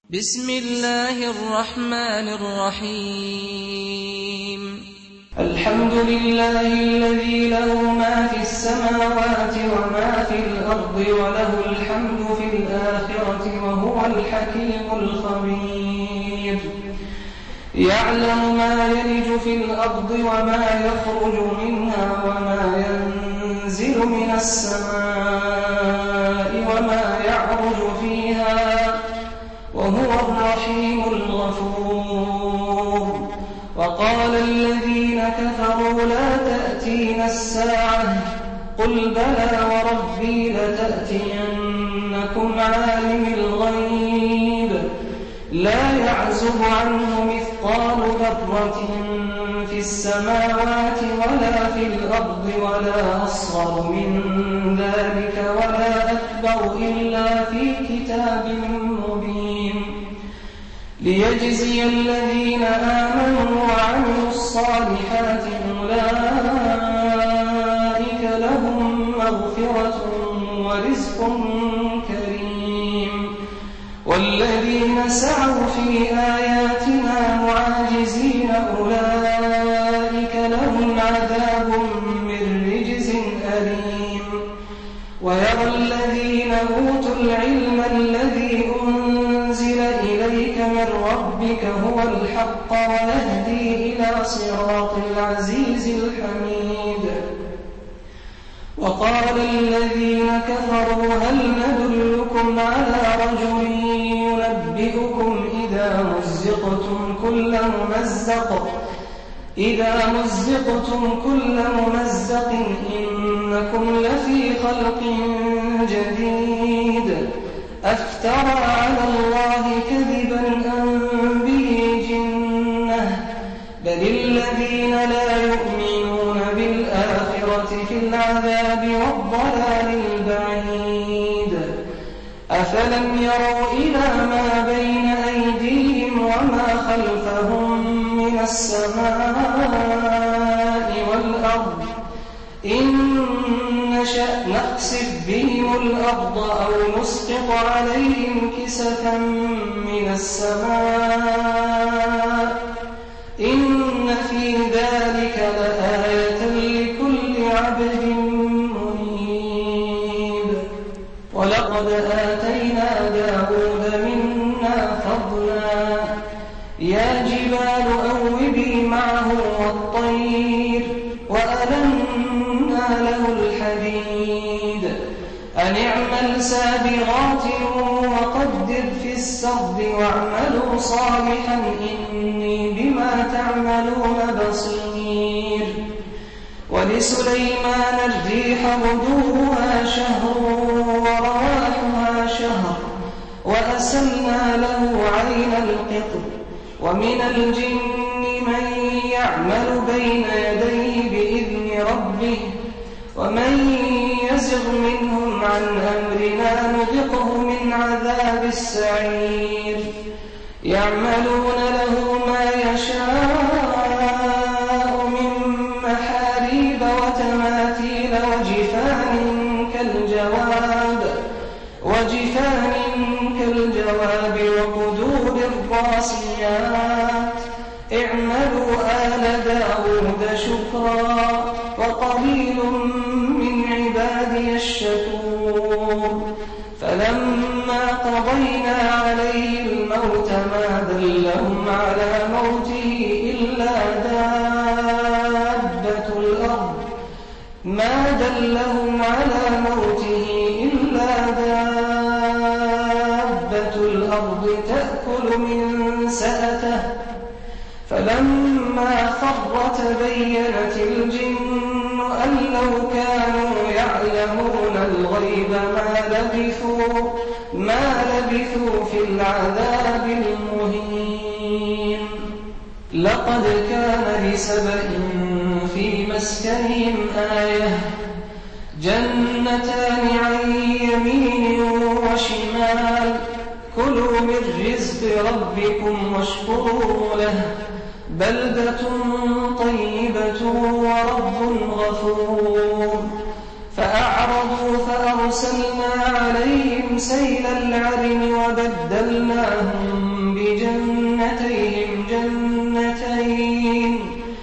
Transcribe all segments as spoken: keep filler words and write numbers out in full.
بسم الله الرحمن الرحيم الحمد لله الذي له ما في السماوات وما في الأرض وله الحمد في الآخرة وهو الحكيم الخبير يعلم ما يلج في الأرض وما يخرج منها وما ينزل من السماء وما يعرج فيها وهو الرحيم الغفور وقال الذين كفروا لا تأتينا الساعة قل بلى وربي لتأتينكم عالم الغيب لا يعزب عنه مثقال ذرة في السماوات ولا في الأرض ولا أصغر من ذلك ولا أكبر إلا في كتاب مبين ليجزي الذين آمنوا وعملوا الصالحات أولئك لهم مغفرة ورزق كريم والذين سعوا في آياتنا معاجزين أولئك لهم عذاب من رجز أليم ويرى الذين أوتوا العلم الذي أنزل إليك من ربك هو الحق ويهدي إلى صراط العزيز الحميد وقال الذين كفروا هل ندلكم على رجل ينبئكم إذا مزقتم كل ممزق إذا مزقتم كل ممزق إنكم لفي خلق جديد أفترى على الله كذبا أم به جنة بل الذين لا يؤمنون بالآخرة في العذاب والضلال البعيد أفلم يروا إلى ما بين أيديهم وما خلفهم من السماء والأرض إن نشأ نخسف بهم الأرض أو نسقط عليهم كسفا من السماء إن في ذلك لآية لكل عبد منيب ولقد آتينا داود منا فضلا يا جبال أوبي معه والطير وألنا له الحديد أن اعمل سابغات وقدر في السرد واعملوا صالحا إني بما تعملون بصير ولسليمان الريح غدوها شهر ورواحها شهر وأسلنا له عين القطر ومن الجن من يعمل بين يديه بإذن ربه ومن يزغ منهم عن أمرنا نذقه من عذاب السعير يعملون له ما يشاء من محاريب وتماثيل وجفان كالجواب وجفان كالجواب وقدور الراسيات اعملوا آل داود شكرا وقليل من عبادي الشكور فلما قضينا عليه الموت ما دلهم على موته إلا دابة الأرض ما دلهم على موته إلا دابة الأرض تأكل من سأته فلما خر تبينت الجن أن لو كانوا يعلمون الغيب ما لبثوا ما لبثوا في العذاب المهين لقد كان لسبإ في مسكنهم آية جنتان عن يمين وشمال كلوا من رزق ربكم واشكروا له بلدة طيبة ورب غفور فأعرضوا فأرسلنا عليهم سيل العرم وبدلناهم بجنتيهم جنتين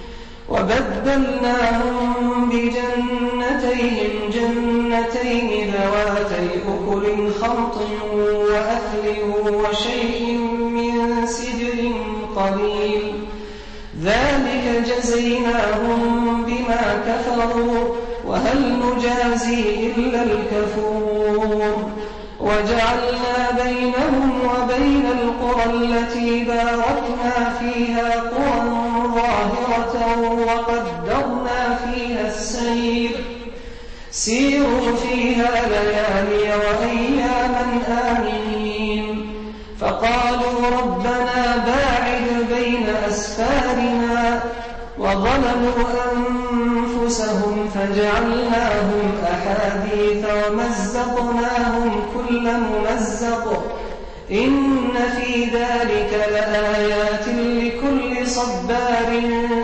وبدلناهم بجنتيهم جنتين ذواتي أكل خمط وأثل وشيء من سدر قليل ذلك جزيناهم بما كفروا وهل نجازي إلا الكفور وجعلنا بينهم وبين القرى التي باركنا فيها قرى ظاهرة وقدرنا فيها السير سيروا فيها ليالي وأياما آمنين فقالوا ربنا باعد بين أسفارنا وظلموا أنفسهم فجعلناهم أحاديث ومزقناهم كل ممزق إن في ذلك لآيات لكل صبار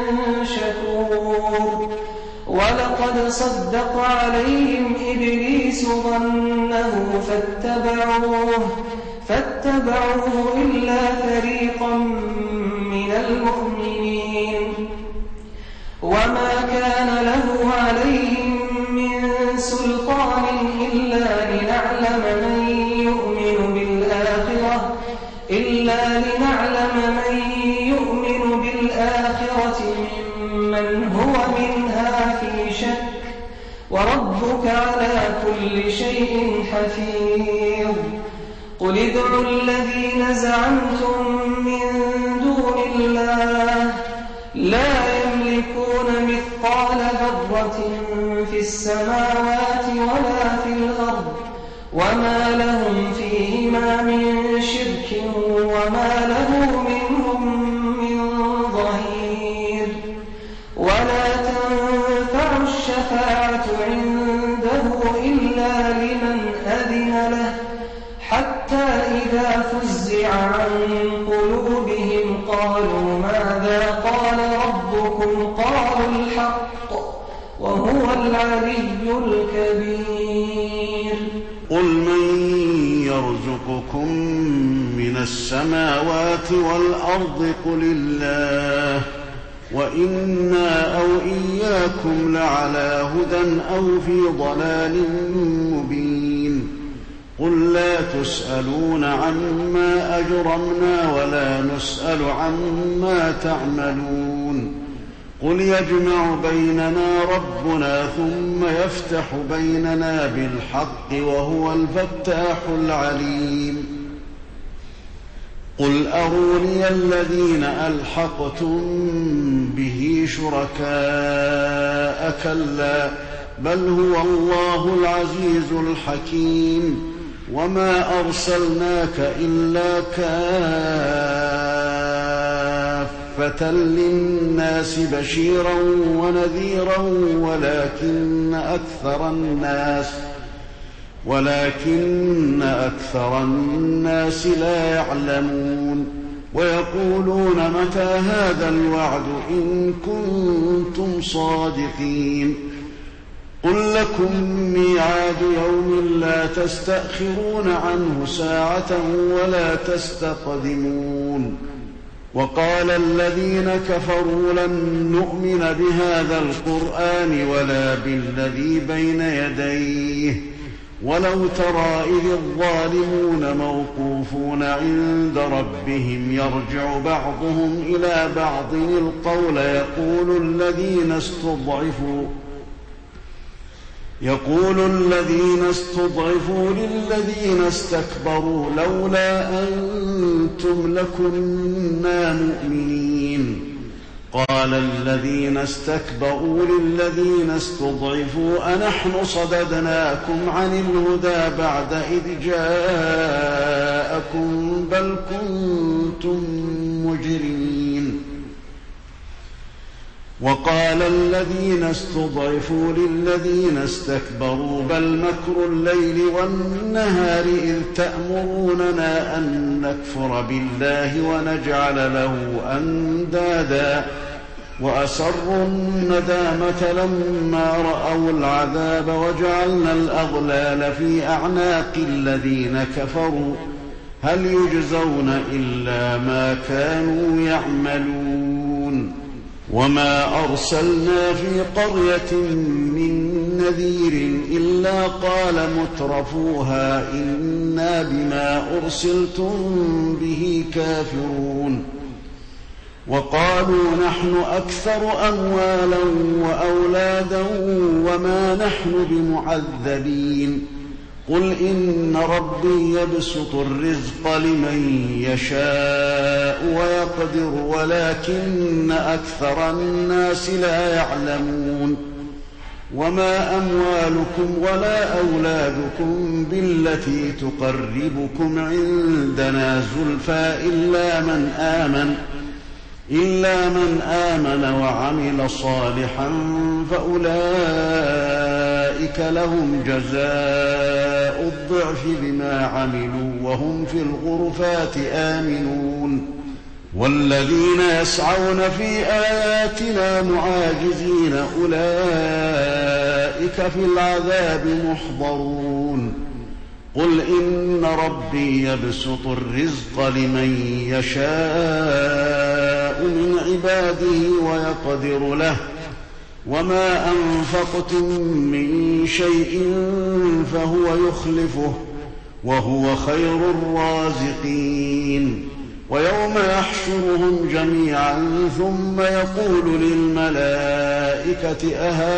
شكور ولقد صدق عليهم إبليس ظنه فاتبعوه فاتبعوه إلا فريقا من المؤمنين وما كان له عليهم من سلطان إلا لنعلم من يؤمن بالآخرة إلا لنعلم من يؤمن بالآخرة ممن هو منها في شك وربك على كل شيء حفيظ قل ادعوا الذين زعمتم من دون الله لا يملكون مثقال ذرة في السماوات ولا في الأرض وما لهم فيهما من شرك وما له منهم من ظهير ولا تنفع الشفاعة عنده إلا لمن أذن له حتى إذا فزع عن قلوبهم قالوا ماذا قال ربكم قالوا الحق وهو العلي الكبير قل من يرزقكم من السماوات والأرض قل الله وإنا أو إياكم لعلى هدى أو في ضلال مبين قل لا تسألون عما أجرمنا ولا نسأل عما تعملون قل يجمع بيننا ربنا ثم يفتح بيننا بالحق وهو الفتاح العليم قل أروني الذين ألحقتم به شركاء كلا بل هو الله العزيز الحكيم وما أرسلناك إلا كافة للناس بشيرا ونذيرا ولكن أكثر الناس ولكن أكثر الناس لا يعلمون ويقولون متى هذا الوعد إن كنتم صادقين قل لكم ميعاد يوم لا تستأخرون عنه ساعة ولا تستقدمون وقال الذين كفروا لن نؤمن بهذا القرآن ولا بالذي بين يديه ولو ترى إذ الظالمون موقوفون عند ربهم يرجع بعضهم إلى بعض القول يقول الذين استضعفوا يقول الذين استضعفوا للذين استكبروا لولا أنتم لكنا مؤمنين قال الذين استكبروا للذين استضعفوا أنحن صددناكم عن الهدى بعد إذ جاءكم بل كنتم مجرمين وقال الذين استضعفوا للذين استكبروا بل مكر الليل والنهار إذ تأمروننا أن نكفر بالله ونجعل له أندادا وأسروا الندامة لما رأوا العذاب وجعلنا الأغلال في أعناق الذين كفروا هل يجزون إلا ما كانوا يعملون وما أرسلنا في قرية من نذير إلا قال مترفوها إنا بما أرسلتم به كافرون وقالوا نحن أكثر أموالا وأولادا وما نحن بمعذبين قل إن ربي يبسط الرزق لمن يشاء ويقدر ولكن أكثر الناس لا يعلمون وما أموالكم ولا أولادكم بالتي تقربكم عندنا زلفى إلا من آمن إلا من آمن وعمل صالحا فأولئك لهم جزاء الضعف بما عملوا وهم في الغرفات آمنون والذين يسعون في آياتنا معاجزين أولئك في العذاب محضرون قل إن ربي يبسط الرزق لمن يشاء من عباده ويقدر له وما أنفقتم من شيء فهو يخلفه وهو خير الرازقين ويوم يحشرهم جميعا ثم يقول للملائكة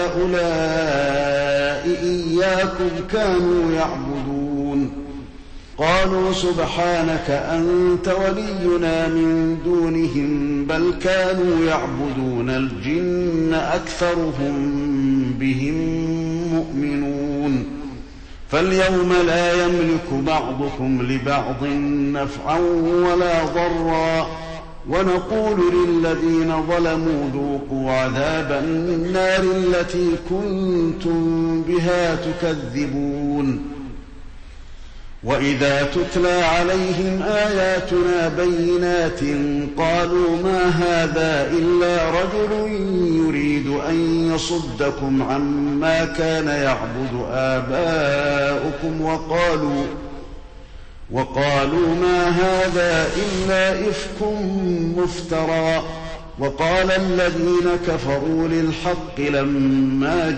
أهؤلاء إياكم كانوا يعبدون قالوا سبحانك أنت ولينا من دونهم بل كانوا يعبدون الجن أكثرهم بهم مؤمنون فاليوم لا يملك بعضكم لبعض نفعا ولا ضرا ونقول للذين ظلموا ذوقوا عذاب النار التي كنتم بها تكذبون وإذا تتلى عليهم آياتنا بينات قالوا ما هذا إلا رجل يريد أن يصدكم عما كان يعبد آباؤكم وقالوا وقالوا ما هذا إلا إفك مفترى وقال الذين كفروا للحق لما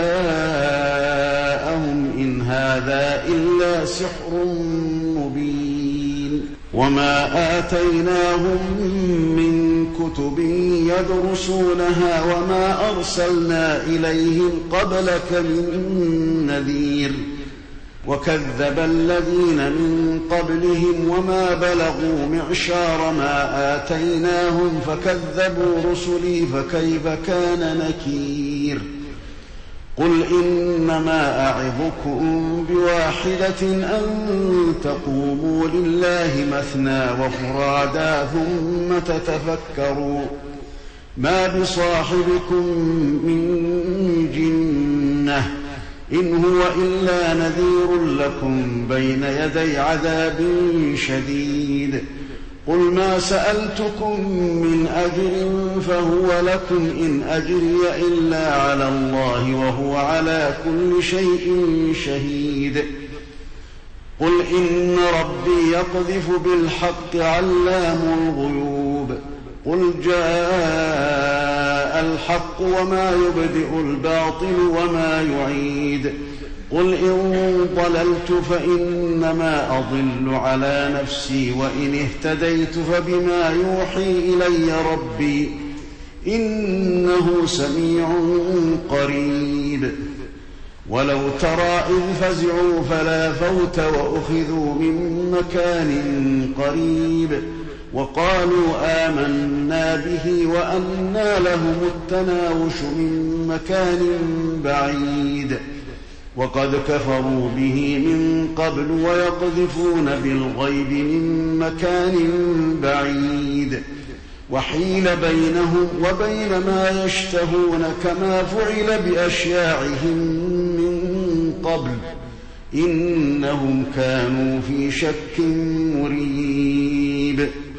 جاءهم إن هذا إلا سحر مبين وما آتيناهم من كتب يدرسونها وما أرسلنا إليهم قبلك من نذير وكذب الذين من قبلهم وما بلغوا معشار ما آتيناهم فكذبوا رسلي فكيف كان نكير قل إنما أعظكم بواحدة أن تقوموا لله مثنى وفرادا ثم تتفكروا ما بصاحبكم من جنة إن هو إلا نذير لكم بين يدي عذاب شديد قل ما سألتكم من أجر فهو لكم إن أجري إلا على الله وهو على كل شيء شهيد قل إن ربي يقذف بالحق علام الغيوب قل جاء الحق وما يبدئ الباطل وما يعيد قل إن ضللت فإنما أضل على نفسي وإن اهتديت فبما يوحي إلي ربي إنه سميع قريب ولو ترى إذ فزعوا فلا فوت وأخذوا من مكان قريب وقالوا آمنا به وأنى لهم التناوش من مكان بعيد وقد كفروا به من قبل ويقذفون بالغيب من مكان بعيد وحيل بينهم وبين ما يشتهون كما فعل بأشياعهم من قبل إنهم كانوا في شك مريب